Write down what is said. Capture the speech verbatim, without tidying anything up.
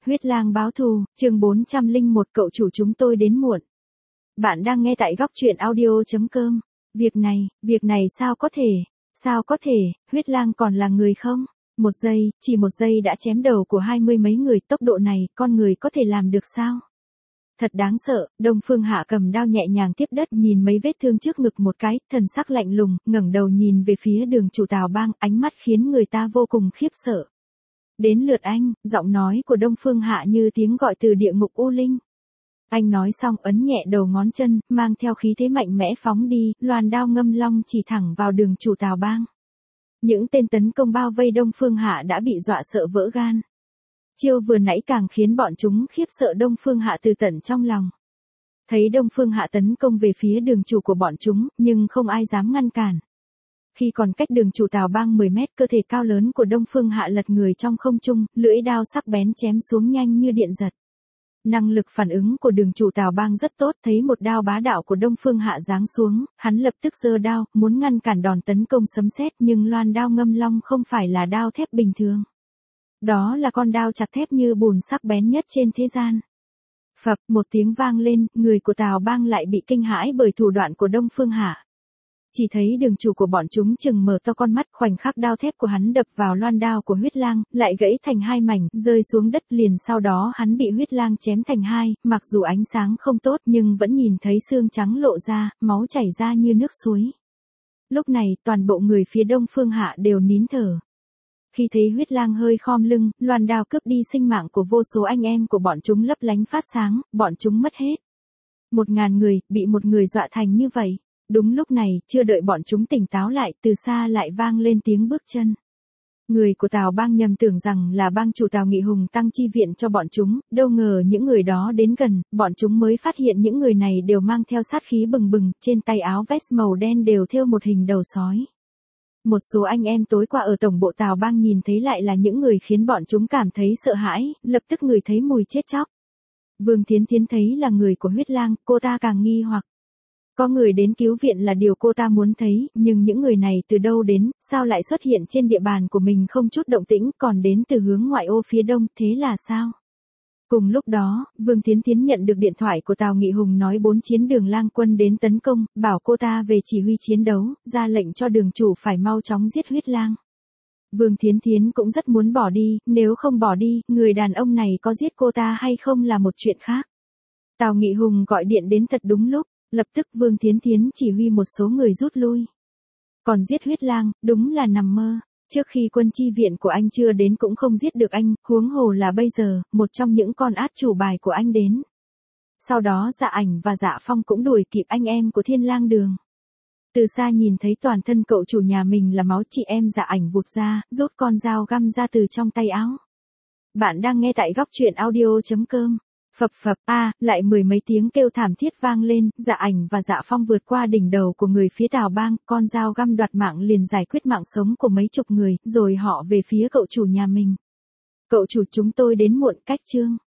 Huyết lang báo thù, chương bốn trăm lẻ một cậu chủ chúng tôi đến muộn. Bạn đang nghe tại góc truyện audio chấm com. Việc này, việc này sao có thể, sao có thể, huyết lang còn là người không? Một giây, chỉ một giây đã chém đầu của hai mươi mấy người, tốc độ này, con người có thể làm được sao? Thật đáng sợ, Đông Phương Hạ cầm đao nhẹ nhàng tiếp đất nhìn mấy vết thương trước ngực một cái, thần sắc lạnh lùng, ngẩng đầu nhìn về phía đường chủ Tào Bang, ánh mắt khiến người ta vô cùng khiếp sợ. Đến lượt anh, giọng nói của Đông Phương Hạ như tiếng gọi từ địa ngục u linh. Anh nói xong ấn nhẹ đầu ngón chân, mang theo khí thế mạnh mẽ phóng đi, loan đao ngâm long chỉ thẳng vào đường chủ Tào Bang. Những tên tấn công bao vây Đông Phương Hạ đã bị dọa sợ vỡ gan. Chiêu vừa nãy càng khiến bọn chúng khiếp sợ Đông Phương Hạ từ tận trong lòng. Thấy Đông Phương Hạ tấn công về phía đường chủ của bọn chúng, nhưng không ai dám ngăn cản. Khi còn cách đường chủ Tào Bang mười mét, cơ thể cao lớn của Đông Phương Hạ lật người trong không trung, lưỡi đao sắc bén chém xuống nhanh như điện giật. Năng lực phản ứng của đường chủ Tào Bang rất tốt, thấy một đao bá đạo của Đông Phương Hạ giáng xuống, hắn lập tức giơ đao, muốn ngăn cản đòn tấn công sấm sét, nhưng loan đao ngâm long không phải là đao thép bình thường. Đó là con đao chặt thép như bùn sắc bén nhất trên thế gian. Phập, một tiếng vang lên, người của Tào Bang lại bị kinh hãi bởi thủ đoạn của Đông Phương Hạ. Chỉ thấy đường chủ của bọn chúng chừng mở to con mắt, khoảnh khắc đao thép của hắn đập vào loan đao của huyết lang, lại gãy thành hai mảnh, rơi xuống đất, liền sau đó hắn bị huyết lang chém thành hai, mặc dù ánh sáng không tốt nhưng vẫn nhìn thấy xương trắng lộ ra, máu chảy ra như nước suối. Lúc này, toàn bộ người phía Đông Phương Hạ đều nín thở. Khi thấy huyết lang hơi khom lưng, loan đao cướp đi sinh mạng của vô số anh em của bọn chúng lấp lánh phát sáng, bọn chúng mất hết. Một ngàn người, bị một người dọa thành như vậy. Đúng lúc này, chưa đợi bọn chúng tỉnh táo lại, từ xa lại vang lên tiếng bước chân. Người của Tào Bang nhầm tưởng rằng là bang chủ Tào Nghị Hùng tăng chi viện cho bọn chúng, đâu ngờ những người đó đến gần, bọn chúng mới phát hiện những người này đều mang theo sát khí bừng bừng, trên tay áo vest màu đen đều thêu một hình đầu sói. Một số anh em tối qua ở tổng bộ Tào Bang nhìn thấy lại là những người khiến bọn chúng cảm thấy sợ hãi, lập tức ngửi thấy mùi chết chóc. Vương Thiến Thiến thấy là người của huyết lang, cô ta càng nghi hoặc. Có người đến cứu viện là điều cô ta muốn thấy, nhưng những người này từ đâu đến, sao lại xuất hiện trên địa bàn của mình không chút động tĩnh, còn đến từ hướng ngoại ô phía đông, thế là sao? Cùng lúc đó, Vương Thiến Thiến nhận được điện thoại của Tào Nghị Hùng nói bốn chiến đường lang quân đến tấn công, bảo cô ta về chỉ huy chiến đấu, ra lệnh cho đường chủ phải mau chóng giết huyết lang. Vương Thiến Thiến cũng rất muốn bỏ đi, nếu không bỏ đi, người đàn ông này có giết cô ta hay không là một chuyện khác. Tào Nghị Hùng gọi điện đến thật đúng lúc. Lập tức Vương Thiến Thiến chỉ huy một số người rút lui. Còn giết huyết lang, đúng là nằm mơ. Trước khi quân chi viện của anh chưa đến cũng không giết được anh, huống hồ là bây giờ, một trong những con át chủ bài của anh đến. Sau đó Dạ Ảnh và Dạ Phong cũng đuổi kịp anh em của Thiên Lang Đường. Từ xa nhìn thấy toàn thân cậu chủ nhà mình là máu, chị em Dạ Ảnh vụt ra, rút con dao găm ra từ trong tay áo. Bạn đang nghe tại góc truyện audio chấm com. Phập phập, a, à, lại mười mấy tiếng kêu thảm thiết vang lên, Dạ Ảnh và Dạ Phong vượt qua đỉnh đầu của người phía Tào Bang, con dao găm đoạt mạng liền giải quyết mạng sống của mấy chục người, rồi họ về phía cậu chủ nhà mình. Cậu chủ chúng tôi đến muộn, cách chương.